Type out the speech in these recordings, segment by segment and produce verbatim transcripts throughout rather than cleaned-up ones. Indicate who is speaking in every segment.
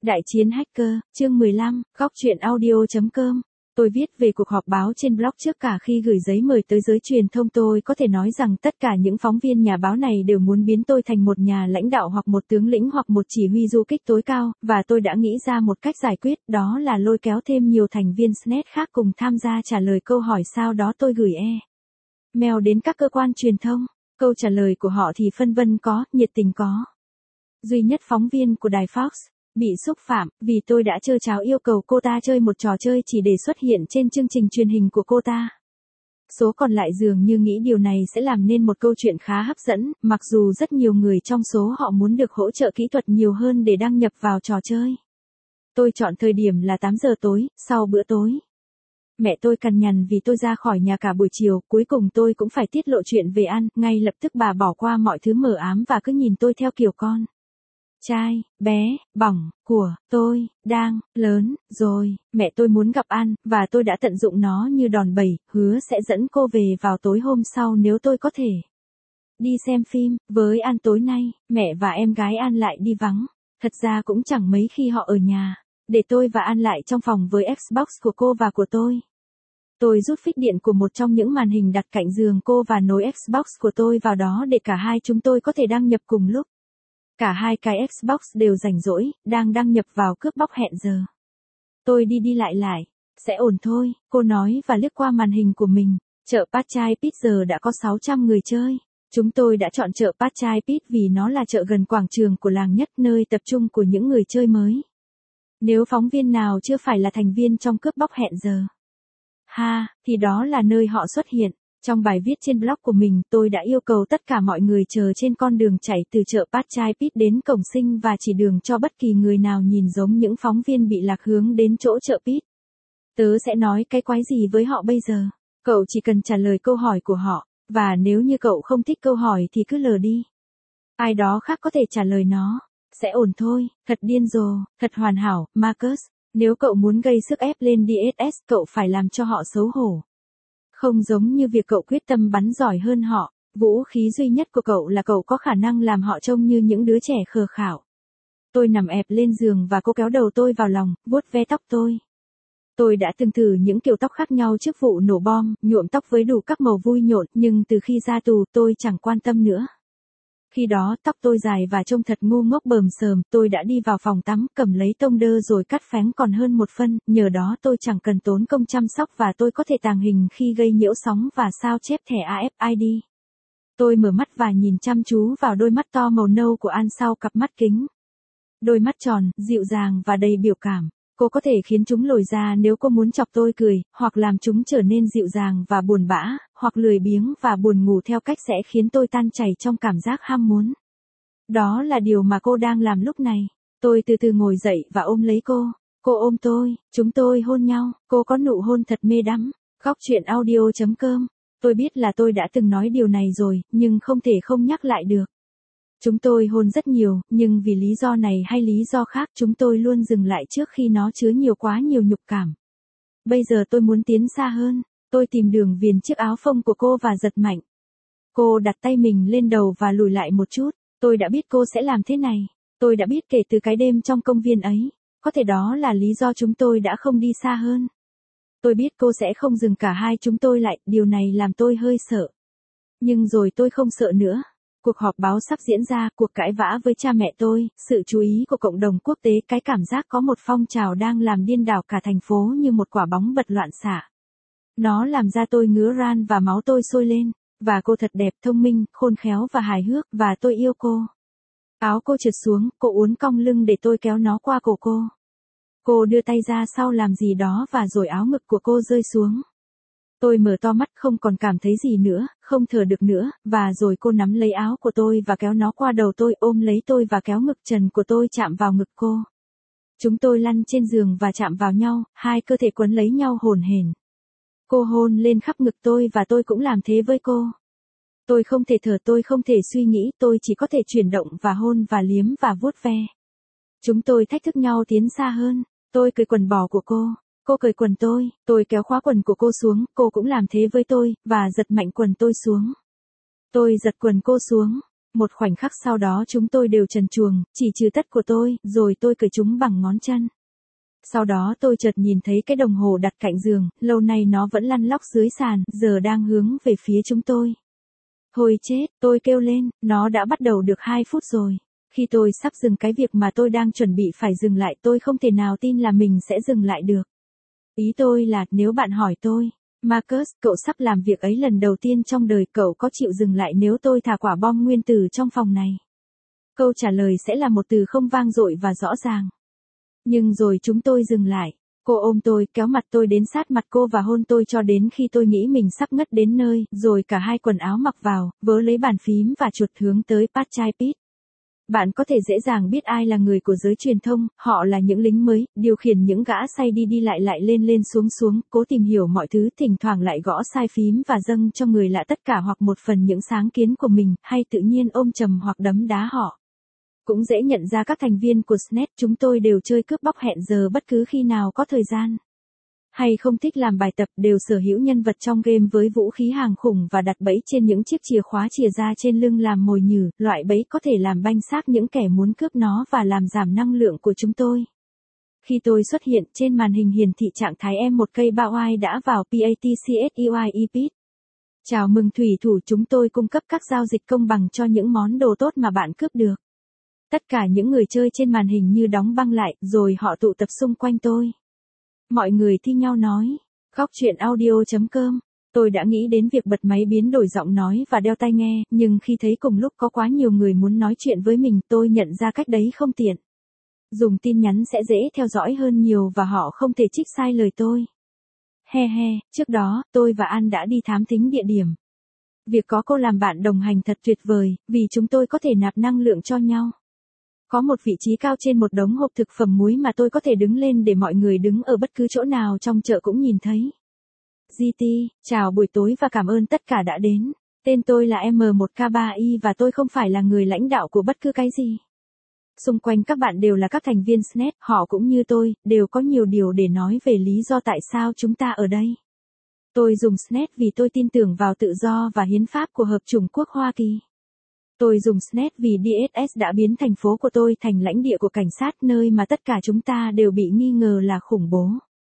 Speaker 1: Đại chiến hacker, chương mười lăm, góc truyện audio chấm com. Tôi viết về cuộc họp báo trên blog trước cả khi gửi giấy mời tới giới truyền thông. Tôi có thể nói rằng tất cả những phóng viên nhà báo này đều muốn biến tôi thành một nhà lãnh đạo hoặc một tướng lĩnh hoặc một chỉ huy du kích tối cao, và tôi đã nghĩ ra một cách giải quyết, đó là lôi kéo thêm nhiều thành viên Snet khác cùng tham gia trả lời câu hỏi. Sau đó tôi gửi e-mail đến các cơ quan truyền thông. Câu trả lời của họ thì phân vân có, nhiệt tình có. Duy nhất phóng viên của đài Fox bị xúc phạm, vì tôi đã trơ tráo yêu cầu cô ta chơi một trò chơi chỉ để xuất hiện trên chương trình truyền hình của cô ta. Số còn lại dường như nghĩ điều này sẽ làm nên một câu chuyện khá hấp dẫn, mặc dù rất nhiều người trong số họ muốn được hỗ trợ kỹ thuật nhiều hơn để đăng nhập vào trò chơi. Tôi chọn thời điểm là tám giờ tối, sau bữa tối. Mẹ tôi cằn nhằn vì tôi ra khỏi nhà cả buổi chiều, cuối cùng tôi cũng phải tiết lộ chuyện về ăn, ngay lập tức bà bỏ qua mọi thứ mờ ám và cứ nhìn tôi theo kiểu con trai, bé, bỏng, của tôi, đang, lớn, rồi. Mẹ tôi muốn gặp An, và tôi đã tận dụng nó như đòn bẩy, hứa sẽ dẫn cô về vào tối hôm sau nếu tôi có thể đi xem phim với An tối nay. Mẹ và em gái An lại đi vắng. Thật ra cũng chẳng mấy khi họ ở nhà. Để tôi và An lại trong phòng với Xbox của cô và của tôi. Tôi rút phích điện của một trong những màn hình đặt cạnh giường cô và nối Xbox của tôi vào đó để cả hai chúng tôi có thể đăng nhập cùng lúc. Cả hai cái Xbox đều rảnh rỗi, đang đăng nhập vào cướp bóc hẹn giờ. Tôi đi đi lại lại. Sẽ ổn thôi, cô nói và liếc qua màn hình của mình. Chợ Pachai Pit giờ đã có sáu trăm người chơi. Chúng tôi đã chọn chợ Pachai Pit vì nó là chợ gần quảng trường của làng nhất, nơi tập trung của những người chơi mới. Nếu phóng viên nào chưa phải là thành viên trong cướp bóc hẹn giờ, ha, thì đó là nơi họ xuất hiện. Trong bài viết trên blog của mình, tôi đã yêu cầu tất cả mọi người chờ trên con đường chạy từ chợ Pachai Pit đến cổng sinh và chỉ đường cho bất kỳ người nào nhìn giống những phóng viên bị lạc hướng đến chỗ chợ Pit. Tớ sẽ nói cái quái gì với họ bây giờ? Cậu chỉ cần trả lời câu hỏi của họ, và nếu như cậu không thích câu hỏi thì cứ lờ đi. Ai đó khác có thể trả lời nó. Sẽ ổn thôi, thật điên rồ, thật hoàn hảo, Marcus. Nếu cậu muốn gây sức ép lên đê ét ét, cậu phải làm cho họ xấu hổ. Không giống như việc cậu quyết tâm bắn giỏi hơn họ, vũ khí duy nhất của cậu là cậu có khả năng làm họ trông như những đứa trẻ khờ khảo. Tôi nằm ẹp lên giường và cô kéo đầu tôi vào lòng, vuốt ve tóc tôi. Tôi đã từng thử những kiểu tóc khác nhau trước vụ nổ bom, nhuộm tóc với đủ các màu vui nhộn, nhưng từ khi ra tù tôi chẳng quan tâm nữa. Khi đó tóc tôi dài và trông thật ngu ngốc bờm sờm, tôi đã đi vào phòng tắm, cầm lấy tông đơ rồi cắt phén còn hơn một phân, nhờ đó tôi chẳng cần tốn công chăm sóc và tôi có thể tàng hình khi gây nhiễu sóng và sao chép thẻ a ép i đê. Tôi mở mắt và nhìn chăm chú vào đôi mắt to màu nâu của An sau cặp mắt kính. Đôi mắt tròn, dịu dàng và đầy biểu cảm. Cô có thể khiến chúng lồi ra nếu cô muốn chọc tôi cười, hoặc làm chúng trở nên dịu dàng và buồn bã, hoặc lười biếng và buồn ngủ theo cách sẽ khiến tôi tan chảy trong cảm giác ham muốn. Đó là điều mà cô đang làm lúc này. Tôi từ từ ngồi dậy và ôm lấy cô. Cô ôm tôi, chúng tôi hôn nhau, cô có nụ hôn thật mê đắm. Góc truyện audio chấm com. Tôi biết là tôi đã từng nói điều này rồi, nhưng không thể không nhắc lại được. Chúng tôi hôn rất nhiều, nhưng vì lý do này hay lý do khác chúng tôi luôn dừng lại trước khi nó chứa nhiều quá nhiều nhục cảm. Bây giờ tôi muốn tiến xa hơn. Tôi tìm đường viền chiếc áo phông của cô và giật mạnh. Cô đặt tay mình lên đầu và lùi lại một chút. Tôi đã biết cô sẽ làm thế này. Tôi đã biết kể từ cái đêm trong công viên ấy. Có thể đó là lý do chúng tôi đã không đi xa hơn. Tôi biết cô sẽ không dừng cả hai chúng tôi lại, điều này làm tôi hơi sợ. Nhưng rồi tôi không sợ nữa. Cuộc họp báo sắp diễn ra, cuộc cãi vã với cha mẹ tôi, sự chú ý của cộng đồng quốc tế, cái cảm giác có một phong trào đang làm điên đảo cả thành phố như một quả bóng bật loạn xạ. Nó làm da tôi ngứa ran và máu tôi sôi lên, và cô thật đẹp, thông minh, khôn khéo và hài hước, và tôi yêu cô. Áo cô trượt xuống, cô uốn cong lưng để tôi kéo nó qua cổ cô. Cô đưa tay ra sau làm gì đó và rồi áo ngực của cô rơi xuống. Tôi mở to mắt không còn cảm thấy gì nữa, không thở được nữa, và rồi cô nắm lấy áo của tôi và kéo nó qua đầu tôi, ôm lấy tôi và kéo ngực trần của tôi chạm vào ngực cô. Chúng tôi lăn trên giường và chạm vào nhau, hai cơ thể quấn lấy nhau hổn hển. Cô hôn lên khắp ngực tôi và tôi cũng làm thế với cô. Tôi không thể thở, tôi không thể suy nghĩ, tôi chỉ có thể chuyển động và hôn và liếm và vuốt ve. Chúng tôi thách thức nhau tiến xa hơn. Tôi cởi quần bò của cô. Cô cởi quần tôi, tôi kéo khóa quần của cô xuống, cô cũng làm thế với tôi, và giật mạnh quần tôi xuống. Tôi giật quần cô xuống, Một khoảnh khắc sau đó chúng tôi đều trần truồng, chỉ trừ tất của tôi, rồi tôi cởi chúng bằng ngón chân. Sau đó tôi chợt nhìn thấy cái đồng hồ đặt cạnh giường, lâu nay nó vẫn lăn lóc dưới sàn, giờ đang hướng về phía chúng tôi. Thôi chết, tôi kêu lên, nó đã bắt đầu được hai phút rồi. Khi tôi sắp dừng cái việc mà tôi đang chuẩn bị phải dừng lại, tôi không thể nào tin là mình sẽ dừng lại được. Ý tôi là, nếu bạn hỏi tôi, Marcus, cậu sắp làm việc ấy lần đầu tiên trong đời, cậu có chịu dừng lại nếu tôi thả quả bom nguyên tử trong phòng này? Câu trả lời sẽ là một từ không vang dội và rõ ràng. Nhưng rồi chúng tôi dừng lại. Cô ôm tôi, kéo mặt tôi đến sát mặt cô và hôn tôi cho đến khi tôi nghĩ mình sắp ngất đến nơi, rồi cả hai quần áo mặc vào, vớ lấy bàn phím và chuột hướng tới Pat-Chai Pit. Bạn có thể dễ dàng biết ai là người của giới truyền thông, họ là những lính mới, điều khiển những gã say đi đi lại lại lên lên xuống xuống, cố tìm hiểu mọi thứ, thỉnh thoảng lại gõ sai phím và dâng cho người lạ tất cả hoặc một phần những sáng kiến của mình, hay tự nhiên ôm chầm hoặc đấm đá họ. Cũng dễ nhận ra các thành viên của ét en e tê, chúng tôi đều chơi cướp bóc hẹn giờ bất cứ khi nào có thời gian. Hay không thích làm bài tập, đều sở hữu nhân vật trong game với vũ khí hàng khủng và đặt bẫy trên những chiếc chìa khóa chìa ra trên lưng làm mồi nhử, loại bẫy có thể làm banh xác những kẻ muốn cướp nó và làm giảm năng lượng của chúng tôi. Khi tôi xuất hiện, trên màn hình hiển thị trạng thái em một cây bao ai đã vào PATCSEYE. Chào mừng thủy thủ, chúng tôi cung cấp các giao dịch công bằng cho những món đồ tốt mà bạn cướp được. Tất cả những người chơi trên màn hình như đóng băng lại, rồi họ tụ tập xung quanh tôi. Mọi người thi nhau nói. Góc chuyện audio chấm com. Tôi đã nghĩ đến việc bật máy biến đổi giọng nói và đeo tai nghe, nhưng khi thấy cùng lúc có quá nhiều người muốn nói chuyện với mình, tôi nhận ra cách đấy không tiện. Dùng tin nhắn sẽ dễ theo dõi hơn nhiều và họ không thể trích sai lời tôi. He he, trước đó, tôi và An đã đi thám thính địa điểm. Việc có cô làm bạn đồng hành thật tuyệt vời, vì chúng tôi có thể nạp năng lượng cho nhau. Có một vị trí cao trên một đống hộp thực phẩm muối mà tôi có thể đứng lên để mọi người đứng ở bất cứ chỗ nào trong chợ cũng nhìn thấy. giê tê, chào buổi tối và cảm ơn tất cả đã đến. Tên tôi là em một K ba I và tôi không phải là người lãnh đạo của bất cứ cái gì. Xung quanh các bạn đều là các thành viên ét en e tê, họ cũng như tôi, đều có nhiều điều để nói về lý do tại sao chúng ta ở đây. Tôi dùng ét en e tê vì tôi tin tưởng vào tự do và hiến pháp của Hợp chủng quốc Hoa Kỳ. Tôi dùng ét en e tê vì đê ét ét đã biến thành phố của tôi thành lãnh địa của cảnh sát, nơi mà tất cả chúng ta đều bị nghi ngờ là khủng bố.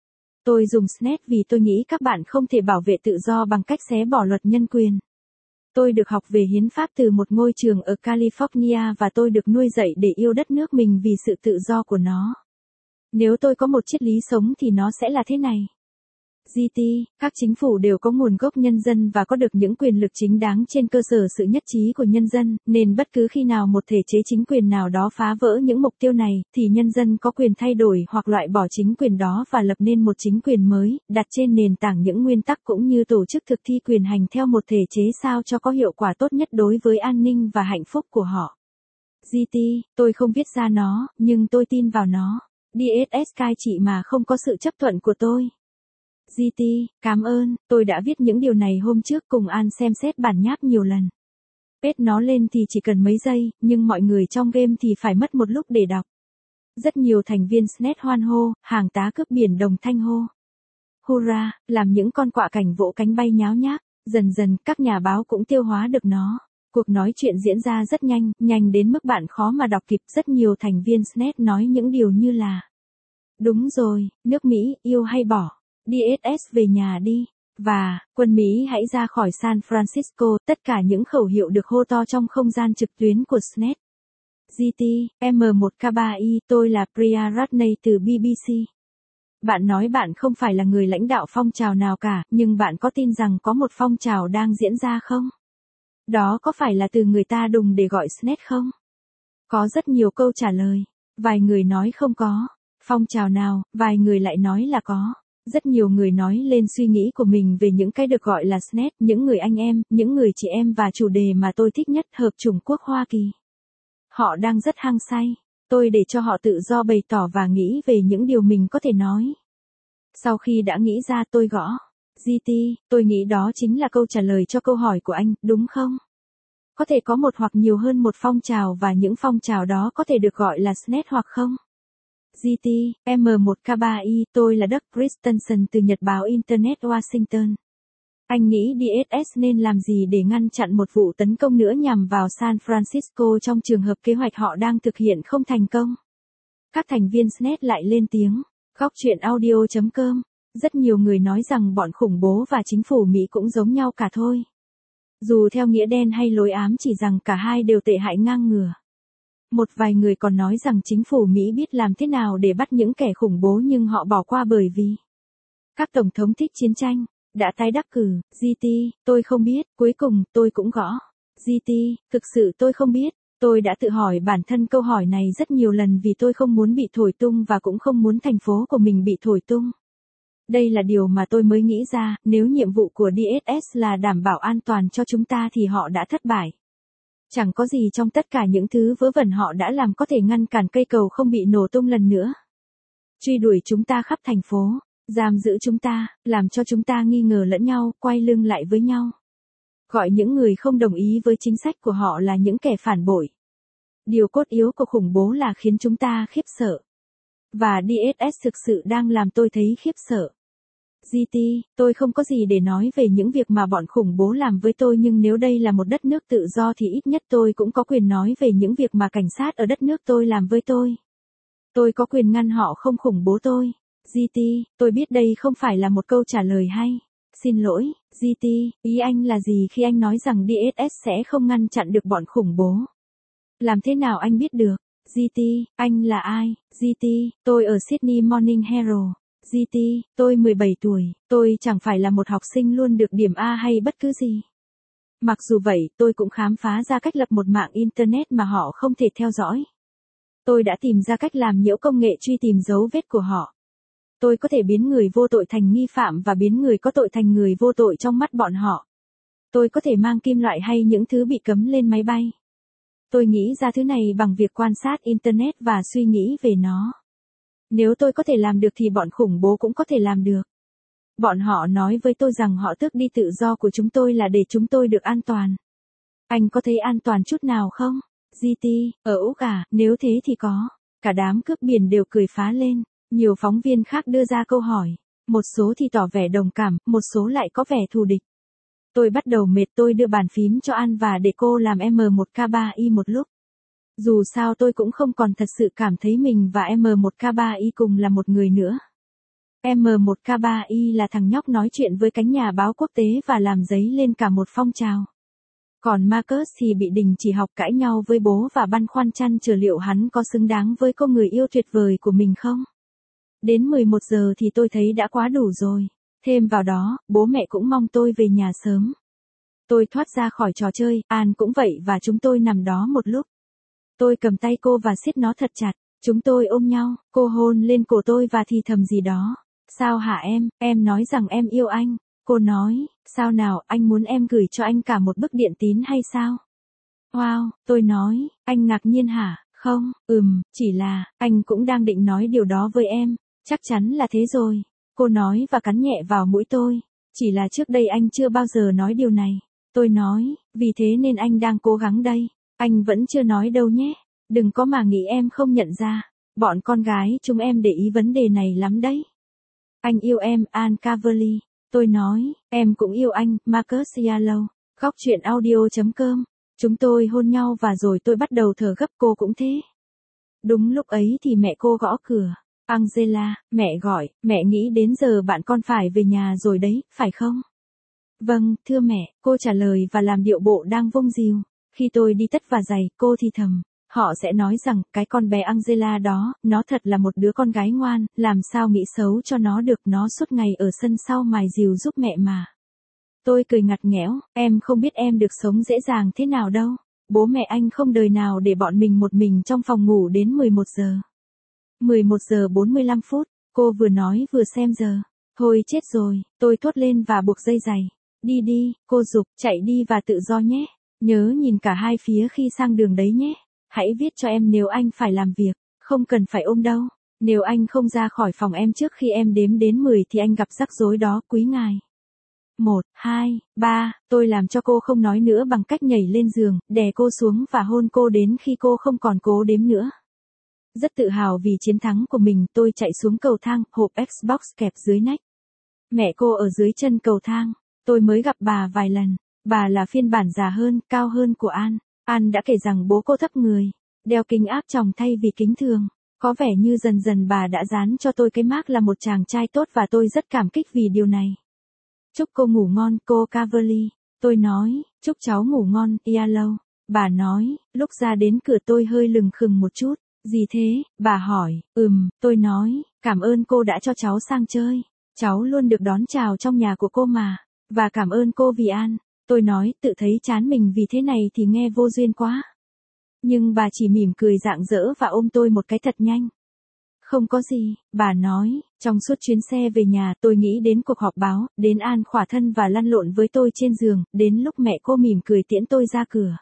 Speaker 1: Tôi dùng ét en e tê vì tôi nghĩ các bạn không thể bảo vệ tự do bằng cách xé bỏ luật nhân quyền. Tôi được học về hiến pháp từ một ngôi trường ở California và tôi được nuôi dạy để yêu đất nước mình vì sự tự do của nó. Nếu tôi có một triết lý sống thì nó sẽ là thế này. giê tê, các chính phủ đều có nguồn gốc nhân dân và có được những quyền lực chính đáng trên cơ sở sự nhất trí của nhân dân, nên bất cứ khi nào một thể chế chính quyền nào đó phá vỡ những mục tiêu này, thì nhân dân có quyền thay đổi hoặc loại bỏ chính quyền đó và lập nên một chính quyền mới, đặt trên nền tảng những nguyên tắc cũng như tổ chức thực thi quyền hành theo một thể chế sao cho có hiệu quả tốt nhất đối với an ninh và hạnh phúc của họ. giê tê, tôi không viết ra nó, nhưng tôi tin vào nó. đê ét ét cai trị mà không có sự chấp thuận của tôi. giê tê, cảm ơn, tôi đã viết những điều này hôm trước cùng An xem xét bản nháp nhiều lần. Pết nó lên thì chỉ cần mấy giây, nhưng mọi người trong game thì phải mất một lúc để đọc. Rất nhiều thành viên ét en e tê hoan hô, hàng tá cướp biển đồng thanh hô. Hurra, làm những con quạ cảnh vỗ cánh bay nháo nhác, dần dần các nhà báo cũng tiêu hóa được nó. Cuộc nói chuyện diễn ra rất nhanh, nhanh đến mức bạn khó mà đọc kịp. Rất nhiều thành viên ét en e tê nói những điều như là: đúng rồi, nước Mỹ, yêu hay bỏ. đê ét ét về nhà đi. Và, quân Mỹ hãy ra khỏi San Francisco, tất cả những khẩu hiệu được hô to trong không gian trực tuyến của ét en e tê. giê tê, em một K ba I, tôi là Priya Ratney từ bê bê xê. Bạn nói bạn không phải là người lãnh đạo phong trào nào cả, nhưng bạn có tin rằng có một phong trào đang diễn ra không? Đó có phải là từ người ta đùng để gọi ét en e tê không? Có rất nhiều câu trả lời. Vài người nói không có. Phong trào nào, vài người lại nói là có. Rất nhiều người nói lên suy nghĩ của mình về những cái được gọi là ét en e tê, những người anh em, những người chị em và chủ đề mà tôi thích nhất, Hợp chủng quốc Hoa Kỳ. Họ đang rất hăng say. Tôi để cho họ tự do bày tỏ và nghĩ về những điều mình có thể nói. Sau khi đã nghĩ ra tôi gõ. giê tê, tôi nghĩ đó chính là câu trả lời cho câu hỏi của anh, đúng không? Có thể có một hoặc nhiều hơn một phong trào và những phong trào đó có thể được gọi là ét en e tê hoặc không? giê tê, em một K ba I, tôi là Doug Christensen từ Nhật báo Internet Washington. Anh nghĩ đê ét ét nên làm gì để ngăn chặn một vụ tấn công nữa nhằm vào San Francisco trong trường hợp kế hoạch họ đang thực hiện không thành công? Các thành viên Snet lại lên tiếng. Góc chuyện audio chấm com. Rất nhiều người nói rằng bọn khủng bố và chính phủ Mỹ cũng giống nhau cả thôi. Dù theo nghĩa đen hay lối ám, chỉ rằng cả hai đều tệ hại ngang ngửa. Một vài người còn nói rằng chính phủ Mỹ biết làm thế nào để bắt những kẻ khủng bố nhưng họ bỏ qua bởi vì các tổng thống thích chiến tranh, đã tái đắc cử. giê tê, tôi không biết, cuối cùng tôi cũng gõ. giê tê, thực sự tôi không biết. Tôi đã tự hỏi bản thân câu hỏi này rất nhiều lần vì tôi không muốn bị thổi tung và cũng không muốn thành phố của mình bị thổi tung. Đây là điều mà tôi mới nghĩ ra, nếu nhiệm vụ của đê ét ét là đảm bảo an toàn cho chúng ta thì họ đã thất bại. Chẳng có gì trong tất cả những thứ vớ vẩn họ đã làm có thể ngăn cản cây cầu không bị nổ tung lần nữa. Truy đuổi chúng ta khắp thành phố, giam giữ chúng ta, làm cho chúng ta nghi ngờ lẫn nhau, quay lưng lại với nhau. Gọi những người không đồng ý với chính sách của họ là những kẻ phản bội. Điều cốt yếu của khủng bố là khiến chúng ta khiếp sợ. Và đê ét ét thực sự đang làm tôi thấy khiếp sợ. giê tê, tôi không có gì để nói về những việc mà bọn khủng bố làm với tôi, nhưng nếu đây là một đất nước tự do thì ít nhất tôi cũng có quyền nói về những việc mà cảnh sát ở đất nước tôi làm với tôi. Tôi có quyền ngăn họ không khủng bố tôi. giê tê, tôi biết đây không phải là một câu trả lời hay. Xin lỗi, giê tê, ý anh là gì khi anh nói rằng đê ét ét sẽ không ngăn chặn được bọn khủng bố? Làm thế nào anh biết được? giê tê, anh là ai? giê tê, tôi ở Sydney Morning Herald. giê tê, tôi mười bảy tuổi, tôi chẳng phải là một học sinh luôn được điểm A hay bất cứ gì. Mặc dù vậy, tôi cũng khám phá ra cách lập một mạng Internet mà họ không thể theo dõi. Tôi đã tìm ra cách làm nhiễu công nghệ truy tìm dấu vết của họ. Tôi có thể biến người vô tội thành nghi phạm và biến người có tội thành người vô tội trong mắt bọn họ. Tôi có thể mang kim loại hay những thứ bị cấm lên máy bay. Tôi nghĩ ra thứ này bằng việc quan sát Internet và suy nghĩ về nó. Nếu tôi có thể làm được thì bọn khủng bố cũng có thể làm được. Bọn họ nói với tôi rằng họ tước đi tự do của chúng tôi là để chúng tôi được an toàn. Anh có thấy an toàn chút nào không? giê tê, ở Úc à, nếu thế thì có. Cả đám cướp biển đều cười phá lên. Nhiều phóng viên khác đưa ra câu hỏi. Một số thì tỏ vẻ đồng cảm, một số lại có vẻ thù địch. Tôi bắt đầu mệt, tôi đưa bàn phím cho An và để cô làm em một K ba I một lúc. Dù sao tôi cũng không còn thật sự cảm thấy mình và em một K ba I cùng là một người nữa. em một K ba I là thằng nhóc nói chuyện với cánh nhà báo quốc tế và làm dấy lên cả một phong trào. Còn Marcus thì bị đình chỉ học, cãi nhau với bố và băn khoăn chăn trở liệu hắn có xứng đáng với cô người yêu tuyệt vời của mình không. Đến mười một giờ thì tôi thấy đã quá đủ rồi. Thêm vào đó, bố mẹ cũng mong tôi về nhà sớm. Tôi thoát ra khỏi trò chơi, An cũng vậy và chúng tôi nằm đó một lúc. Tôi cầm tay cô và siết nó thật chặt. Chúng tôi ôm nhau, cô hôn lên cổ tôi và thì thầm gì đó. Sao hả em, em nói rằng em yêu anh. Cô nói, sao nào, anh muốn em gửi cho anh cả một bức điện tín hay sao? Wow, tôi nói, anh ngạc nhiên hả? Không, ừm, chỉ là, anh cũng đang định nói điều đó với em. Chắc chắn là thế rồi. Cô nói và cắn nhẹ vào mũi tôi. Chỉ là trước đây anh chưa bao giờ nói điều này. Tôi nói, vì thế nên anh đang cố gắng đây. Anh vẫn chưa nói đâu nhé. Đừng có mà nghĩ em không nhận ra. Bọn con gái chúng em để ý vấn đề này lắm đấy. Anh yêu em, Ann Caverly. Tôi nói, em cũng yêu anh, Marcus Yalow. Góc chuyện audio chấm com. Chúng tôi hôn nhau và rồi tôi bắt đầu thở gấp, cô cũng thế. Đúng lúc ấy thì mẹ cô gõ cửa. Angela, mẹ gọi, mẹ nghĩ đến giờ bạn con phải về nhà rồi đấy, phải không? Vâng, thưa mẹ, cô trả lời và làm điệu bộ đang vung dìu. Khi tôi đi tất và giày, cô thì thầm. Họ sẽ nói rằng, cái con bé Angela đó, nó thật là một đứa con gái ngoan, làm sao nghĩ xấu cho nó được, nó suốt ngày ở sân sau mài dìu giúp mẹ mà. Tôi cười ngặt nghẽo, em không biết em được sống dễ dàng thế nào đâu. Bố mẹ anh không đời nào để bọn mình một mình trong phòng ngủ đến mười một giờ. mười một giờ bốn mươi lăm phút, cô vừa nói vừa xem giờ. Thôi chết rồi, tôi thốt lên và buộc dây giày. Đi đi, cô giục, chạy đi và tự do nhé. Nhớ nhìn cả hai phía khi sang đường đấy nhé. Hãy viết cho em nếu anh phải làm việc, không cần phải ôm đâu. Nếu anh không ra khỏi phòng em trước khi em đếm đến mười thì anh gặp rắc rối đó, quý ngài. Một, hai, ba, tôi làm cho cô không nói nữa bằng cách nhảy lên giường, đè cô xuống và hôn cô đến khi cô không còn cố đếm nữa. Rất tự hào vì chiến thắng của mình, tôi chạy xuống cầu thang, hộp Xbox kẹp dưới nách. Mẹ cô ở dưới chân cầu thang. Tôi mới gặp bà vài lần. Bà là phiên bản già hơn, cao hơn của An. An đã kể rằng bố cô thấp người, đeo kính áp tròng thay vì kính thường. Có vẻ như dần dần bà đã dán cho tôi cái mác là một chàng trai tốt và tôi rất cảm kích vì điều này. Chúc cô ngủ ngon, cô Caverly. Tôi nói, chúc cháu ngủ ngon, Yellow. Bà nói, lúc ra đến cửa tôi hơi lừng khừng một chút. Gì thế, bà hỏi, ừm, tôi nói, cảm ơn cô đã cho cháu sang chơi. Cháu luôn được đón chào trong nhà của cô mà. Và cảm ơn cô vì An. Tôi nói, tự thấy chán mình vì thế này thì nghe vô duyên quá. Nhưng bà chỉ mỉm cười rạng rỡ và ôm tôi một cái thật nhanh. Không có gì, bà nói, trong suốt chuyến xe về nhà tôi nghĩ đến cuộc họp báo, đến An khỏa thân và lăn lộn với tôi trên giường, đến lúc mẹ cô mỉm cười tiễn tôi ra cửa.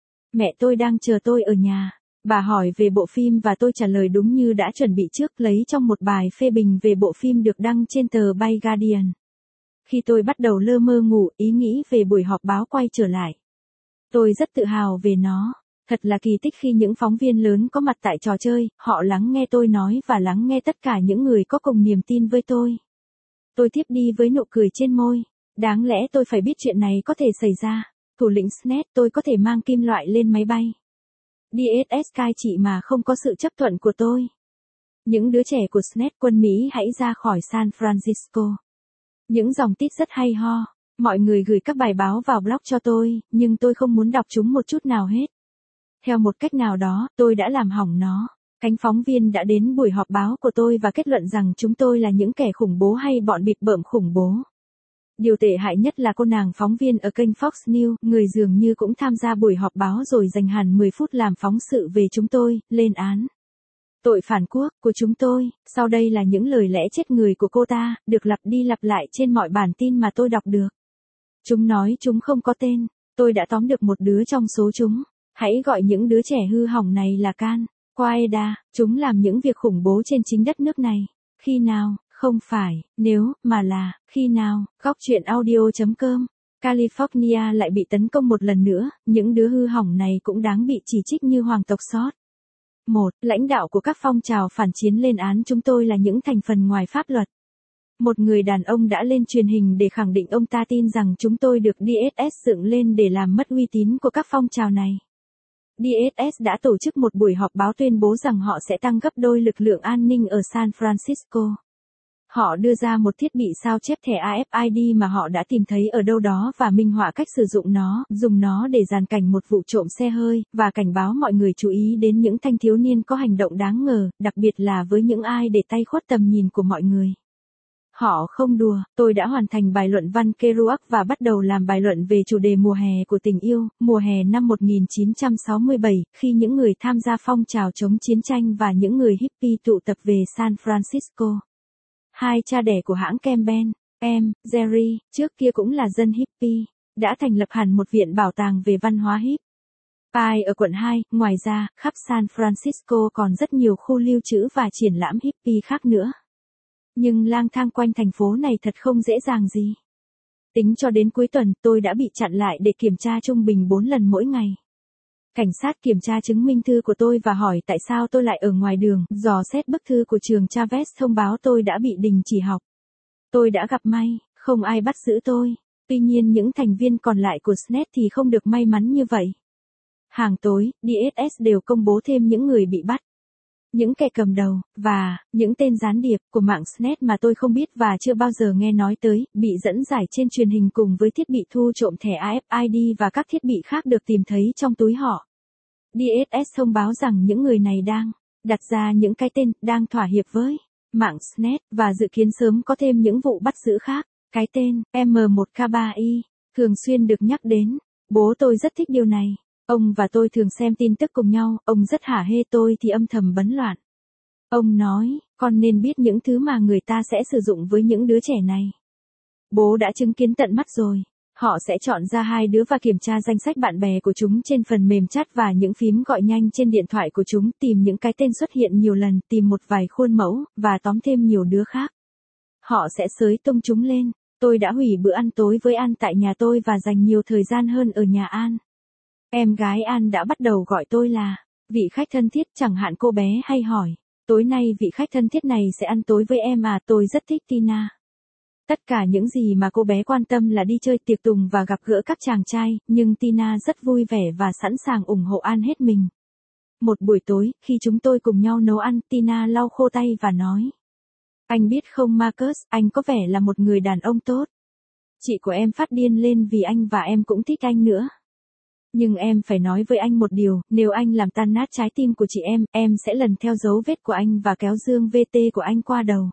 Speaker 1: Mẹ tôi đang chờ tôi ở nhà. Bà hỏi về bộ phim và tôi trả lời đúng như đã chuẩn bị trước, lấy trong một bài phê bình về bộ phim được đăng trên tờ Bay Guardian. Khi tôi bắt đầu lơ mơ ngủ, ý nghĩ về buổi họp báo quay trở lại. Tôi rất tự hào về nó. Thật là kỳ tích khi những phóng viên lớn có mặt tại trò chơi, họ lắng nghe tôi nói và lắng nghe tất cả những người có cùng niềm tin với tôi. Tôi tiếp đi với nụ cười trên môi. Đáng lẽ tôi phải biết chuyện này có thể xảy ra. Thủ lĩnh Sned, tôi có thể mang kim loại lên máy bay. đê ét ét cai trị mà không có sự chấp thuận của tôi. Những đứa trẻ của Sned quân Mỹ hãy ra khỏi San Francisco. Những dòng tít rất hay ho. Mọi người gửi các bài báo vào blog cho tôi, nhưng tôi không muốn đọc chúng một chút nào hết. Theo một cách nào đó, tôi đã làm hỏng nó. Cánh phóng viên đã đến buổi họp báo của tôi và kết luận rằng chúng tôi là những kẻ khủng bố hay bọn bịp bợm khủng bố. Điều tệ hại nhất là cô nàng phóng viên ở kênh Fox News, người dường như cũng tham gia buổi họp báo rồi dành hẳn mười phút làm phóng sự về chúng tôi, lên án tội phản quốc của chúng tôi. Sau đây là những lời lẽ chết người của cô ta, được lặp đi lặp lại trên mọi bản tin mà tôi đọc được. Chúng nói chúng không có tên. Tôi đã tóm được một đứa trong số chúng. Hãy gọi những đứa trẻ hư hỏng này là Can, Qaeda. Chúng làm những việc khủng bố trên chính đất nước này. Khi nào, không phải, nếu, mà là, khi nào. Góc truyện audio chấm com. California lại bị tấn công một lần nữa, những đứa hư hỏng này cũng đáng bị chỉ trích như hoàng tộc sót. một. Lãnh đạo của các phong trào phản chiến lên án chúng tôi là những thành phần ngoài pháp luật. Một người đàn ông đã lên truyền hình để khẳng định ông ta tin rằng chúng tôi được đê ét ét dựng lên để làm mất uy tín của các phong trào này. đê ét ét đã tổ chức một buổi họp báo tuyên bố rằng họ sẽ tăng gấp đôi lực lượng an ninh ở San Francisco. Họ đưa ra một thiết bị sao chép thẻ a ép i đê mà họ đã tìm thấy ở đâu đó và minh họa cách sử dụng nó, dùng nó để dàn cảnh một vụ trộm xe hơi, và cảnh báo mọi người chú ý đến những thanh thiếu niên có hành động đáng ngờ, đặc biệt là với những ai để tay khuất tầm nhìn của mọi người. Họ không đùa, tôi đã hoàn thành bài luận văn Kerouac và bắt đầu làm bài luận về chủ đề mùa hè của tình yêu, mùa hè năm một nghìn chín trăm sáu mươi bảy, khi những người tham gia phong trào chống chiến tranh và những người hippie tụ tập về San Francisco. Hai cha đẻ của hãng Campbell, em, Jerry, trước kia cũng là dân hippie, đã thành lập hẳn một viện bảo tàng về văn hóa hip. Pai ở quận hai, ngoài ra, khắp San Francisco còn rất nhiều khu lưu trữ và triển lãm hippie khác nữa. Nhưng lang thang quanh thành phố này thật không dễ dàng gì. Tính cho đến cuối tuần, tôi đã bị chặn lại để kiểm tra trung bình bốn lần mỗi ngày. Cảnh sát kiểm tra chứng minh thư của tôi và hỏi tại sao tôi lại ở ngoài đường, dò xét bức thư của trường Chavez thông báo tôi đã bị đình chỉ học. Tôi đã gặp may, không ai bắt giữ tôi. Tuy nhiên những thành viên còn lại của Sned thì không được may mắn như vậy. Hàng tối, đê ét ét đều công bố thêm những người bị bắt. Những kẻ cầm đầu, và, những tên gián điệp của mạng Sned mà tôi không biết và chưa bao giờ nghe nói tới, bị dẫn giải trên truyền hình cùng với thiết bị thu trộm thẻ a ép i đê và các thiết bị khác được tìm thấy trong túi họ. đê ét ét thông báo rằng những người này đang đặt ra những cái tên, đang thỏa hiệp với mạng Sned, và dự kiến sớm có thêm những vụ bắt giữ khác. Cái tên, em một K ba I, thường xuyên được nhắc đến. Bố tôi rất thích điều này. Ông và tôi thường xem tin tức cùng nhau, ông rất hả hê, tôi thì âm thầm bấn loạn. Ông nói, con nên biết những thứ mà người ta sẽ sử dụng với những đứa trẻ này. Bố đã chứng kiến tận mắt rồi. Họ sẽ chọn ra hai đứa và kiểm tra danh sách bạn bè của chúng trên phần mềm chat và những phím gọi nhanh trên điện thoại của chúng, tìm những cái tên xuất hiện nhiều lần, tìm một vài khuôn mẫu, và tóm thêm nhiều đứa khác. Họ sẽ xới tung chúng lên. Tôi đã hủy bữa ăn tối với An tại nhà tôi và dành nhiều thời gian hơn ở nhà An. Em gái An đã bắt đầu gọi tôi là vị khách thân thiết, chẳng hạn cô bé hay hỏi, tối nay vị khách thân thiết này sẽ ăn tối với em à, tôi rất thích Tina. Tất cả những gì mà cô bé quan tâm là đi chơi tiệc tùng và gặp gỡ các chàng trai, nhưng Tina rất vui vẻ và sẵn sàng ủng hộ An hết mình. Một buổi tối, khi chúng tôi cùng nhau nấu ăn, Tina lau khô tay và nói. Anh biết không Marcus, anh có vẻ là một người đàn ông tốt. Chị của em phát điên lên vì anh và em cũng thích anh nữa. Nhưng em phải nói với anh một điều, nếu anh làm tan nát trái tim của chị em, em sẽ lần theo dấu vết của anh và kéo dương vê tê của anh qua đầu.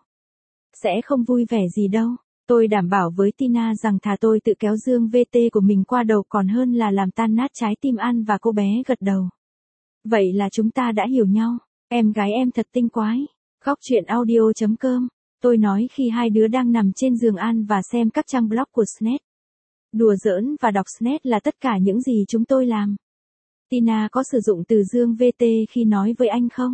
Speaker 1: Sẽ không vui vẻ gì đâu. Tôi đảm bảo với Tina rằng thà tôi tự kéo dương vê tê của mình qua đầu còn hơn là làm tan nát trái tim An và cô bé gật đầu. Vậy là chúng ta đã hiểu nhau. Em gái em thật tinh quái. Góc truyện audio chấm com. Tôi nói khi hai đứa đang nằm trên giường An và xem các trang blog của Snap. Đùa giỡn và đọc Snap là tất cả những gì chúng tôi làm. Tina có sử dụng từ dương vê tê khi nói với anh không?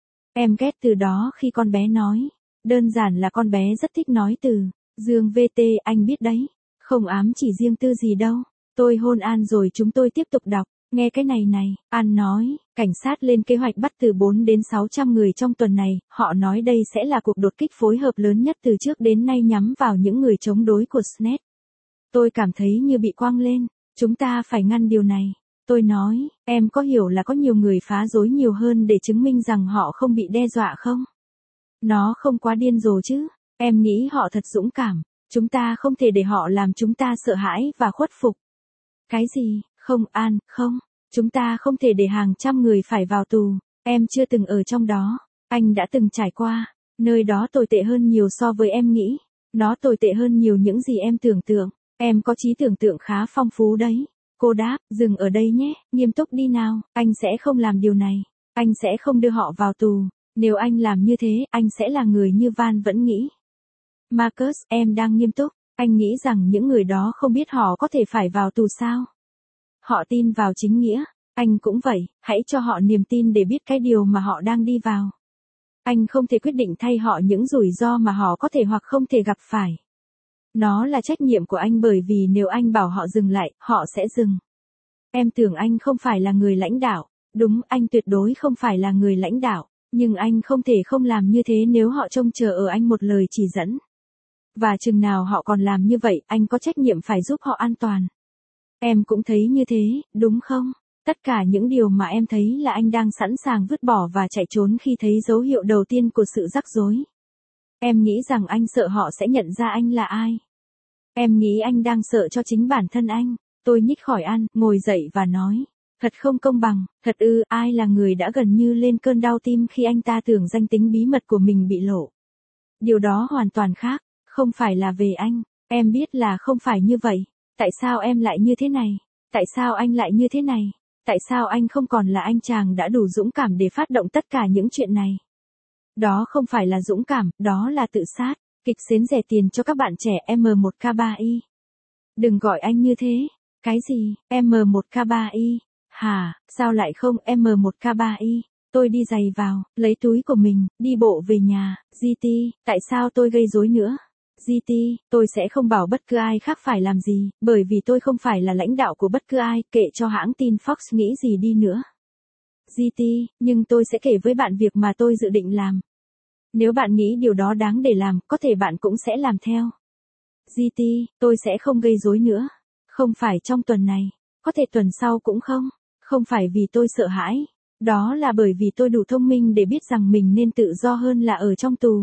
Speaker 1: Em ghét từ đó khi con bé nói. Đơn giản là con bé rất thích nói từ dương vê tê, anh biết đấy. Không ám chỉ riêng tư gì đâu. Tôi hôn An rồi chúng tôi tiếp tục đọc. Nghe cái này này, An nói, cảnh sát lên kế hoạch bắt từ bốn đến sáu trăm người trong tuần này, họ nói đây sẽ là cuộc đột kích phối hợp lớn nhất từ trước đến nay nhắm vào những người chống đối của Snap. Tôi cảm thấy như bị quăng lên, chúng ta phải ngăn điều này. Tôi nói, em có hiểu là có nhiều người phá rối nhiều hơn để chứng minh rằng họ không bị đe dọa không? Nó không quá điên rồ chứ, em nghĩ họ thật dũng cảm, chúng ta không thể để họ làm chúng ta sợ hãi và khuất phục. Cái gì? Không An, không, chúng ta không thể để hàng trăm người phải vào tù, em chưa từng ở trong đó, anh đã từng trải qua, nơi đó tồi tệ hơn nhiều so với em nghĩ, nó tồi tệ hơn nhiều những gì em tưởng tượng, em có trí tưởng tượng khá phong phú đấy. Cô đáp, dừng ở đây nhé, nghiêm túc đi nào, anh sẽ không làm điều này, anh sẽ không đưa họ vào tù, nếu anh làm như thế, anh sẽ là người như Van vẫn nghĩ. Marcus, em đang nghiêm túc, anh nghĩ rằng những người đó không biết họ có thể phải vào tù sao? Họ tin vào chính nghĩa, anh cũng vậy, hãy cho họ niềm tin để biết cái điều mà họ đang đi vào. Anh không thể quyết định thay họ những rủi ro mà họ có thể hoặc không thể gặp phải. Nó là trách nhiệm của anh bởi vì nếu anh bảo họ dừng lại, họ sẽ dừng. Em tưởng anh không phải là người lãnh đạo, đúng, anh tuyệt đối không phải là người lãnh đạo, nhưng anh không thể không làm như thế nếu họ trông chờ ở anh một lời chỉ dẫn. Và chừng nào họ còn làm như vậy, anh có trách nhiệm phải giúp họ an toàn. Em cũng thấy như thế, đúng không? Tất cả những điều mà em thấy là anh đang sẵn sàng vứt bỏ và chạy trốn khi thấy dấu hiệu đầu tiên của sự rắc rối. Em nghĩ rằng anh sợ họ sẽ nhận ra anh là ai. Em nghĩ anh đang sợ cho chính bản thân anh. Tôi nhích khỏi An, ngồi dậy và nói. Thật không công bằng, thật ư, ai là người đã gần như lên cơn đau tim khi anh ta tưởng danh tính bí mật của mình bị lộ. Điều đó hoàn toàn khác, không phải là về anh. Em biết là không phải như vậy. Tại sao em lại như thế này? Tại sao anh lại như thế này? Tại sao anh không còn là anh chàng đã đủ dũng cảm để phát động tất cả những chuyện này? Đó không phải là dũng cảm, đó là tự sát. Kịch xến rẻ tiền cho các bạn trẻ em một K ba I. Đừng gọi anh như thế. Cái gì? em một K ba I? Hả? Sao lại không em một K ba I? Tôi đi giày vào, lấy túi của mình, đi bộ về nhà. giê tê, tại sao tôi gây rối nữa? giê tê, tôi sẽ không bảo bất cứ ai khác phải làm gì, bởi vì tôi không phải là lãnh đạo của bất cứ ai, kệ cho hãng tin Fox nghĩ gì đi nữa. giê tê, nhưng tôi sẽ kể với bạn việc mà tôi dự định làm. Nếu bạn nghĩ điều đó đáng để làm, có thể bạn cũng sẽ làm theo. giê tê, tôi sẽ không gây rối nữa. Không phải trong tuần này, có thể tuần sau cũng không. Không phải vì tôi sợ hãi. Đó là bởi vì tôi đủ thông minh để biết rằng mình nên tự do hơn là ở trong tù.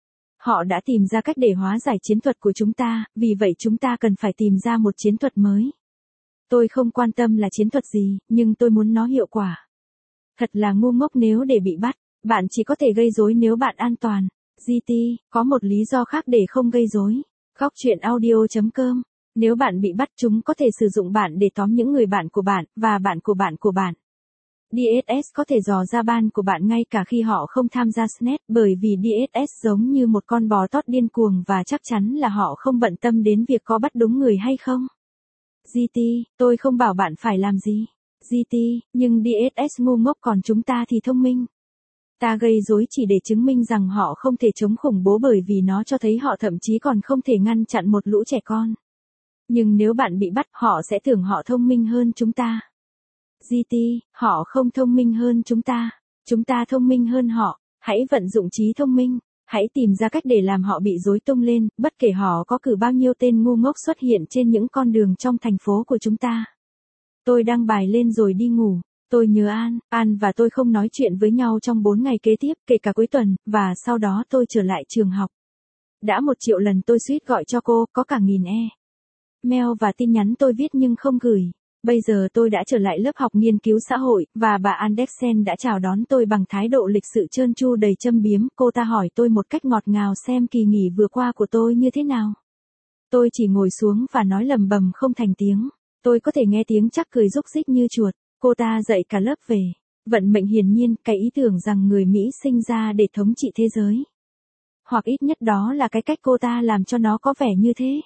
Speaker 1: Họ đã tìm ra cách để hóa giải chiến thuật của chúng ta, vì vậy chúng ta cần phải tìm ra một chiến thuật mới. Tôi không quan tâm là chiến thuật gì, nhưng tôi muốn nó hiệu quả. Thật là ngu ngốc nếu để bị bắt, bạn chỉ có thể gây rối nếu bạn an toàn. giê tê, có một lý do khác để không gây rối. Góc truyện audio chấm com. Nếu bạn bị bắt chúng có thể sử dụng bạn để tóm những người bạn của bạn, và bạn của bạn của bạn. đê ét ét có thể dò ra ban của bạn ngay cả khi họ không tham gia Snap, bởi vì đê ét ét giống như một con bò tót điên cuồng và chắc chắn là họ không bận tâm đến việc có bắt đúng người hay không. giê tê, tôi không bảo bạn phải làm gì. giê tê, nhưng đê ét ét ngu ngốc còn chúng ta thì thông minh. Ta gây rối chỉ để chứng minh rằng họ không thể chống khủng bố bởi vì nó cho thấy họ thậm chí còn không thể ngăn chặn một lũ trẻ con. Nhưng nếu bạn bị bắt, họ sẽ tưởng họ thông minh hơn chúng ta. giê tê, họ không thông minh hơn chúng ta. Chúng ta thông minh hơn họ. Hãy vận dụng trí thông minh. Hãy tìm ra cách để làm họ bị rối tung lên, bất kể họ có cử bao nhiêu tên ngu ngốc xuất hiện trên những con đường trong thành phố của chúng ta. Tôi đăng bài lên rồi đi ngủ. Tôi nhớ An, An và tôi không nói chuyện với nhau trong bốn ngày kế tiếp, kể cả cuối tuần, và sau đó tôi trở lại trường học. Đã một triệu lần tôi suýt gọi cho cô, có cả nghìn e. Mail và tin nhắn tôi viết nhưng không gửi. Bây giờ tôi đã trở lại lớp học nghiên cứu xã hội, và bà Andersen đã chào đón tôi bằng thái độ lịch sự trơn tru đầy châm biếm. Cô ta hỏi tôi một cách ngọt ngào xem kỳ nghỉ vừa qua của tôi như thế nào. Tôi chỉ ngồi xuống và nói lầm bầm không thành tiếng. Tôi có thể nghe tiếng chắc cười rúc rích như chuột. Cô ta dạy cả lớp về vận mệnh hiển nhiên, cái ý tưởng rằng người Mỹ sinh ra để thống trị thế giới. Hoặc ít nhất đó là cái cách cô ta làm cho nó có vẻ như thế.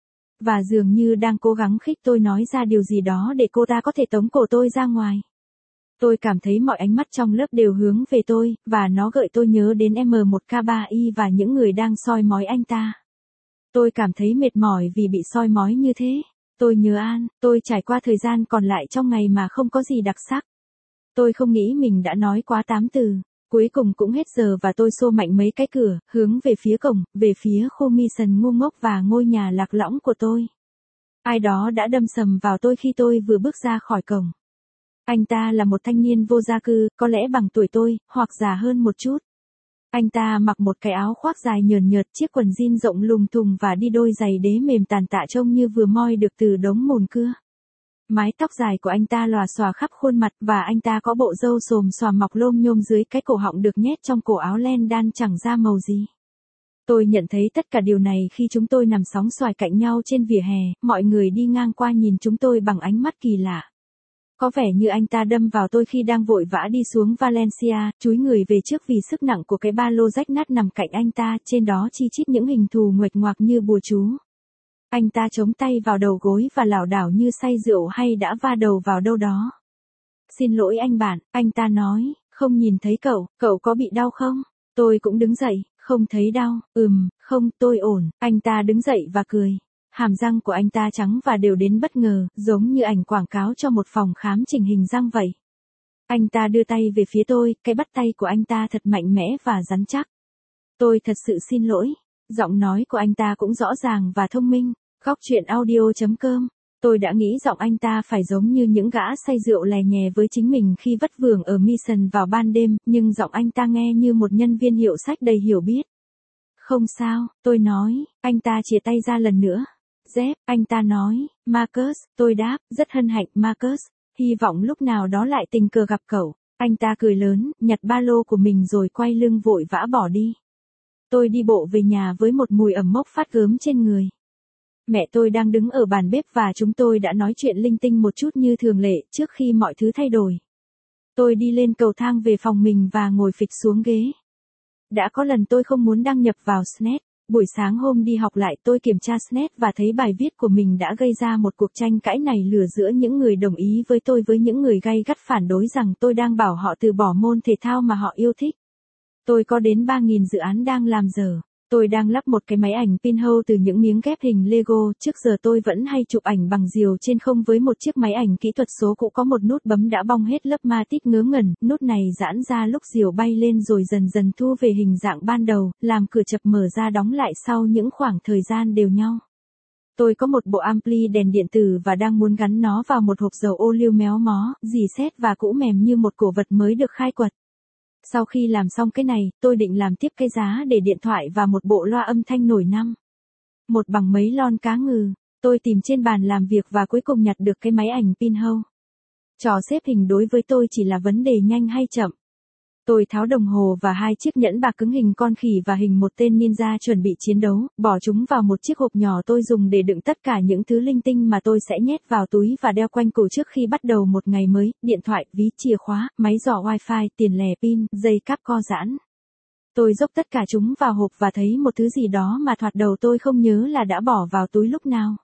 Speaker 1: Và dường như đang cố gắng khích tôi nói ra điều gì đó để cô ta có thể tống cổ tôi ra ngoài. Tôi cảm thấy mọi ánh mắt trong lớp đều hướng về tôi, và nó gợi tôi nhớ đến M một K ba I và những người đang soi mói anh ta. Tôi cảm thấy mệt mỏi vì bị soi mói như thế. Tôi nhớ An, tôi trải qua thời gian còn lại trong ngày mà không có gì đặc sắc. Tôi không nghĩ mình đã nói quá tám từ. Cuối cùng cũng hết giờ và tôi xô mạnh mấy cái cửa, hướng về phía cổng, về phía khu Mission ngu ngốc và ngôi nhà lạc lõng của tôi. Ai đó đã đâm sầm vào tôi khi tôi vừa bước ra khỏi cổng. Anh ta là một thanh niên vô gia cư, có lẽ bằng tuổi tôi, hoặc già hơn một chút. Anh ta mặc một cái áo khoác dài nhờn nhợt, chiếc quần jean rộng lùng thùng và đi đôi giày đế mềm tàn tạ trông như vừa moi được từ đống mùn cưa. Mái tóc dài của anh ta lòa xòa khắp khuôn mặt và anh ta có bộ râu xồm xòa mọc lôm nhôm dưới cái cổ họng được nhét trong cổ áo len đan chẳng ra màu gì. Tôi nhận thấy tất cả điều này khi chúng tôi nằm sóng xoài cạnh nhau trên vỉa hè, mọi người đi ngang qua nhìn chúng tôi bằng ánh mắt kỳ lạ. Có vẻ như anh ta đâm vào tôi khi đang vội vã đi xuống Valencia, chúi người về trước vì sức nặng của cái ba lô rách nát nằm cạnh anh ta, trên đó chi chít những hình thù nguệch ngoạc như bùa chú. Anh ta chống tay vào đầu gối và lảo đảo như say rượu hay đã va đầu vào đâu đó. Xin lỗi anh bạn, anh ta nói, không nhìn thấy cậu, cậu có bị đau không? Tôi cũng đứng dậy, không thấy đau, ừm, không, tôi ổn, anh ta đứng dậy và cười. Hàm răng của anh ta trắng và đều đến bất ngờ, giống như ảnh quảng cáo cho một phòng khám chỉnh hình răng vậy. Anh ta đưa tay về phía tôi, cái bắt tay của anh ta thật mạnh mẽ và rắn chắc. Tôi thật sự xin lỗi. Giọng nói của anh ta cũng rõ ràng và thông minh. Góc chuyện audio chấm com. Tôi đã nghĩ giọng anh ta phải giống như những gã say rượu lè nhè với chính mình khi vất vưởng ở Mission vào ban đêm, nhưng giọng anh ta nghe như một nhân viên hiệu sách đầy hiểu biết. Không sao, tôi nói, anh ta chìa tay ra lần nữa. Dép, anh ta nói, Marcus, tôi đáp, rất hân hạnh Marcus, hy vọng lúc nào đó lại tình cờ gặp cậu. Anh ta cười lớn, nhặt ba lô của mình rồi quay lưng vội vã bỏ đi. Tôi đi bộ về nhà với một mùi ẩm mốc phát gớm trên người. Mẹ tôi đang đứng ở bàn bếp và chúng tôi đã nói chuyện linh tinh một chút như thường lệ trước khi mọi thứ thay đổi. Tôi đi lên cầu thang về phòng mình và ngồi phịch xuống ghế. Đã có lần tôi không muốn đăng nhập vào Snap. Buổi sáng hôm đi học lại tôi kiểm tra Snap và thấy bài viết của mình đã gây ra một cuộc tranh cãi nảy lửa giữa những người đồng ý với tôi với những người gay gắt phản đối rằng tôi đang bảo họ từ bỏ môn thể thao mà họ yêu thích. Tôi có đến ba nghìn dự án đang làm dở. Tôi đang lắp một cái máy ảnh pinhole từ những miếng ghép hình Lego. Trước giờ tôi vẫn hay chụp ảnh bằng diều trên không với một chiếc máy ảnh kỹ thuật số cũ có một nút bấm đã bong hết lớp ma tít ngớ ngẩn. Nút này giãn ra lúc diều bay lên rồi dần dần thu về hình dạng ban đầu, làm cửa chập mở ra đóng lại sau những khoảng thời gian đều nhau. Tôi có một bộ ampli đèn điện tử và đang muốn gắn nó vào một hộp dầu ô liu méo mó, rỉ sét và cũ mềm như một cổ vật mới được khai quật. Sau khi làm xong cái này, tôi định làm tiếp cái giá để điện thoại và một bộ loa âm thanh nổi năm. Một bằng mấy lon cá ngừ, tôi tìm trên bàn làm việc và cuối cùng nhặt được cái máy ảnh pinhole. Trò xếp hình đối với tôi chỉ là vấn đề nhanh hay chậm. Tôi tháo đồng hồ và hai chiếc nhẫn bạc cứng hình con khỉ và hình một tên ninja chuẩn bị chiến đấu, bỏ chúng vào một chiếc hộp nhỏ tôi dùng để đựng tất cả những thứ linh tinh mà tôi sẽ nhét vào túi và đeo quanh cổ trước khi bắt đầu một ngày mới, điện thoại, ví, chìa khóa, máy dò wifi, tiền lẻ pin, dây cáp co giãn. Tôi dốc tất cả chúng vào hộp và thấy một thứ gì đó mà thoạt đầu tôi không nhớ là đã bỏ vào túi lúc nào.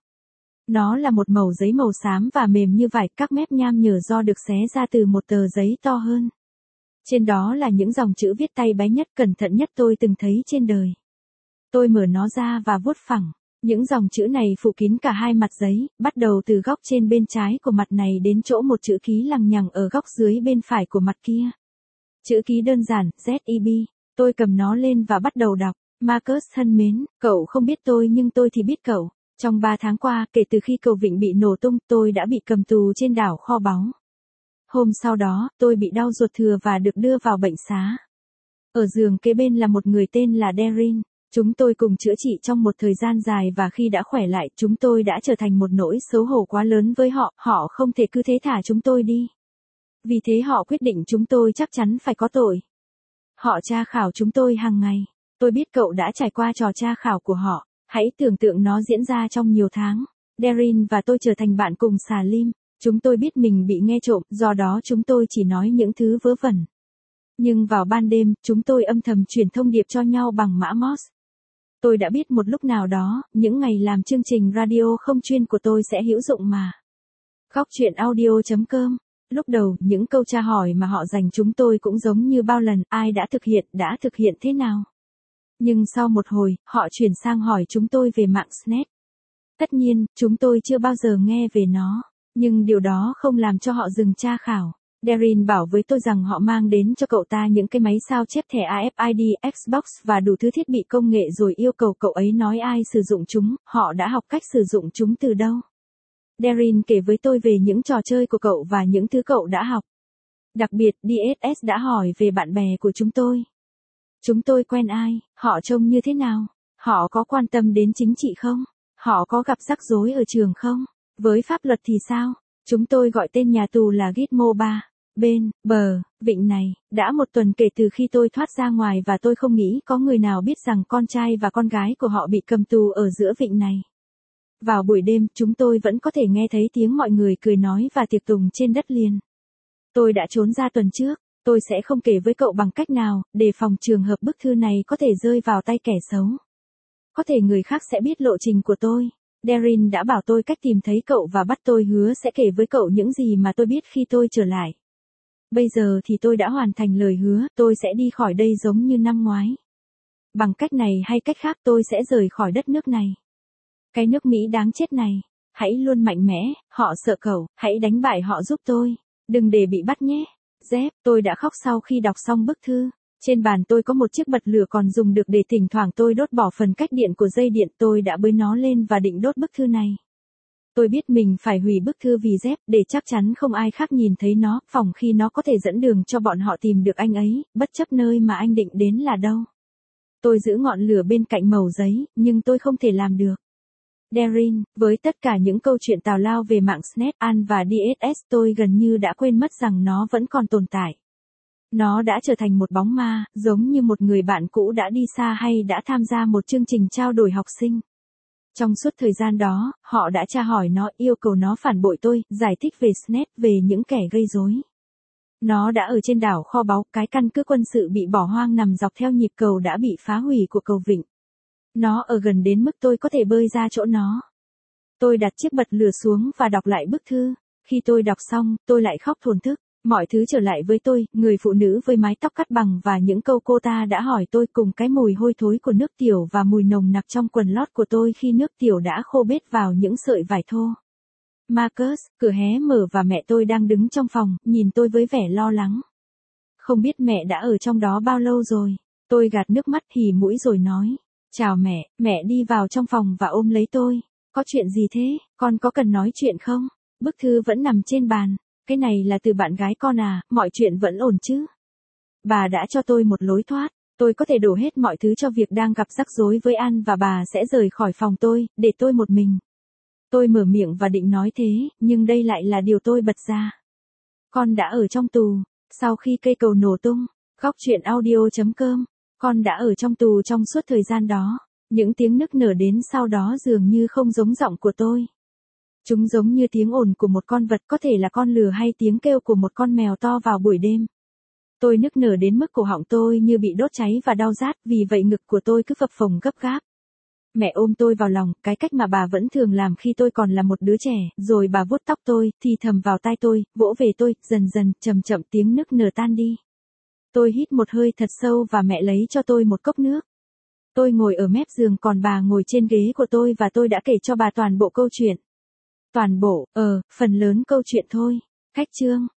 Speaker 1: Nó là một mẩu giấy màu xám và mềm như vải, các mép nham nhở do được xé ra từ một tờ giấy to hơn. Trên đó là những dòng chữ viết tay bé nhất, cẩn thận nhất tôi từng thấy trên đời. Tôi mở nó ra và vuốt phẳng. Những dòng chữ này phủ kín cả hai mặt giấy, bắt đầu từ góc trên bên trái của mặt này đến chỗ một chữ ký lằng nhằng ở góc dưới bên phải của mặt kia. Chữ ký đơn giản, Z E B. Tôi cầm nó lên và bắt đầu đọc. Marcus thân mến, cậu không biết tôi nhưng tôi thì biết cậu. Trong ba tháng qua, kể từ khi cầu vịnh bị nổ tung, tôi đã bị cầm tù trên đảo kho báu. Hôm sau đó, tôi bị đau ruột thừa và được đưa vào bệnh xá. Ở giường kế bên là một người tên là Darin. Chúng tôi cùng chữa trị trong một thời gian dài và khi đã khỏe lại, chúng tôi đã trở thành một nỗi xấu hổ quá lớn với họ, họ không thể cứ thế thả chúng tôi đi. Vì thế họ quyết định chúng tôi chắc chắn phải có tội. Họ tra khảo chúng tôi hàng ngày. Tôi biết cậu đã trải qua trò tra khảo của họ. Hãy tưởng tượng nó diễn ra trong nhiều tháng. Darin và tôi trở thành bạn cùng Salim. Chúng tôi biết mình bị nghe trộm, do đó chúng tôi chỉ nói những thứ vớ vẩn. Nhưng vào ban đêm, chúng tôi âm thầm truyền thông điệp cho nhau bằng mã Morse. Tôi đã biết một lúc nào đó, những ngày làm chương trình radio không chuyên của tôi sẽ hữu dụng mà. Góc chuyện audio chấm com. Lúc đầu, những câu tra hỏi mà họ dành chúng tôi cũng giống như bao lần, ai đã thực hiện, đã thực hiện thế nào. Nhưng sau một hồi, họ chuyển sang hỏi chúng tôi về mạng Snet. Tất nhiên, chúng tôi chưa bao giờ nghe về nó, nhưng điều đó không làm cho họ dừng tra khảo. Darin bảo với tôi rằng họ mang đến cho cậu ta những cái máy sao chép thẻ a ép i đê, Xbox và đủ thứ thiết bị công nghệ rồi yêu cầu cậu ấy nói ai sử dụng chúng, họ đã học cách sử dụng chúng từ đâu. Darin kể với tôi về những trò chơi của cậu và những thứ cậu đã học. Đặc biệt, đê ét ét đã hỏi về bạn bè của chúng tôi. Chúng tôi quen ai, họ trông như thế nào, họ có quan tâm đến chính trị không, họ có gặp rắc rối ở trường không, với pháp luật thì sao. Chúng tôi gọi tên nhà tù là Gitmo ba. Bên, bờ, vịnh này, đã một tuần kể từ khi tôi thoát ra ngoài và tôi không nghĩ có người nào biết rằng con trai và con gái của họ bị cầm tù ở giữa vịnh này. Vào buổi đêm, chúng tôi vẫn có thể nghe thấy tiếng mọi người cười nói và tiệc tùng trên đất liền. Tôi đã trốn ra tuần trước, tôi sẽ không kể với cậu bằng cách nào, để phòng trường hợp bức thư này có thể rơi vào tay kẻ xấu. Có thể người khác sẽ biết lộ trình của tôi. Darin đã bảo tôi cách tìm thấy cậu và bắt tôi hứa sẽ kể với cậu những gì mà tôi biết khi tôi trở lại. Bây giờ thì tôi đã hoàn thành lời hứa, tôi sẽ đi khỏi đây giống như năm ngoái. Bằng cách này hay cách khác tôi sẽ rời khỏi đất nước này. Cái nước Mỹ đáng chết này. Hãy luôn mạnh mẽ, họ sợ cậu, hãy đánh bại họ giúp tôi. Đừng để bị bắt nhé. Dép, tôi đã khóc sau khi đọc xong bức thư. Trên bàn tôi có một chiếc bật lửa còn dùng được để thỉnh thoảng tôi đốt bỏ phần cách điện của dây điện. Tôi đã bới nó lên và định đốt bức thư này. Tôi biết mình phải hủy bức thư vì Dép để chắc chắn không ai khác nhìn thấy nó, phòng khi nó có thể dẫn đường cho bọn họ tìm được anh ấy, bất chấp nơi mà anh định đến là đâu. Tôi giữ ngọn lửa bên cạnh mẩu giấy, nhưng tôi không thể làm được. Darin, với tất cả những câu chuyện tào lao về mạng Snet, An và đê ét ét tôi gần như đã quên mất rằng nó vẫn còn tồn tại. Nó đã trở thành một bóng ma, giống như một người bạn cũ đã đi xa hay đã tham gia một chương trình trao đổi học sinh. Trong suốt thời gian đó, họ đã tra hỏi nó, yêu cầu nó phản bội tôi, giải thích về Snet, về những kẻ gây rối. Nó đã ở trên đảo kho báu, cái căn cứ quân sự bị bỏ hoang nằm dọc theo nhịp cầu đã bị phá hủy của cầu vịnh. Nó ở gần đến mức tôi có thể bơi ra chỗ nó. Tôi đặt chiếc bật lửa xuống và đọc lại bức thư. Khi tôi đọc xong, tôi lại khóc thổn thức. Mọi thứ trở lại với tôi, người phụ nữ với mái tóc cắt bằng và những câu cô ta đã hỏi tôi cùng cái mùi hôi thối của nước tiểu và mùi nồng nặc trong quần lót của tôi khi nước tiểu đã khô bết vào những sợi vải thô. Marcus, cửa hé mở và mẹ tôi đang đứng trong phòng, nhìn tôi với vẻ lo lắng. Không biết mẹ đã ở trong đó bao lâu rồi. Tôi gạt nước mắt hì mũi rồi nói. Chào mẹ, mẹ đi vào trong phòng và ôm lấy tôi. Có chuyện gì thế, con có cần nói chuyện không? Bức thư vẫn nằm trên bàn. Cái này là từ bạn gái con à, mọi chuyện vẫn ổn chứ? Bà đã cho tôi một lối thoát. Tôi có thể đổ hết mọi thứ cho việc đang gặp rắc rối với An và bà sẽ rời khỏi phòng tôi, để tôi một mình. Tôi mở miệng và định nói thế, nhưng đây lại là điều tôi bật ra. Con đã ở trong tù, sau khi cây cầu nổ tung. Góc chuyện audio chấm com. Con đã ở trong tù trong suốt thời gian đó. Những tiếng nức nở đến sau đó dường như không giống giọng của tôi. Chúng giống như tiếng ồn của một con vật, có thể là con lừa hay tiếng kêu của một con mèo to vào buổi đêm. Tôi nức nở đến mức cổ họng tôi như bị đốt cháy và đau rát, vì vậy ngực của tôi cứ phập phồng gấp gáp. Mẹ ôm tôi vào lòng, cái cách mà bà vẫn thường làm khi tôi còn là một đứa trẻ, rồi bà vuốt tóc tôi, thì thầm vào tai tôi, vỗ về tôi, dần dần, chậm chậm tiếng nức nở tan đi. Tôi hít một hơi thật sâu và mẹ lấy cho tôi một cốc nước. Tôi ngồi ở mép giường còn bà ngồi trên ghế của tôi và tôi đã kể cho bà toàn bộ câu chuyện. Toàn bộ, ờ, phần lớn câu chuyện thôi. Khách chương.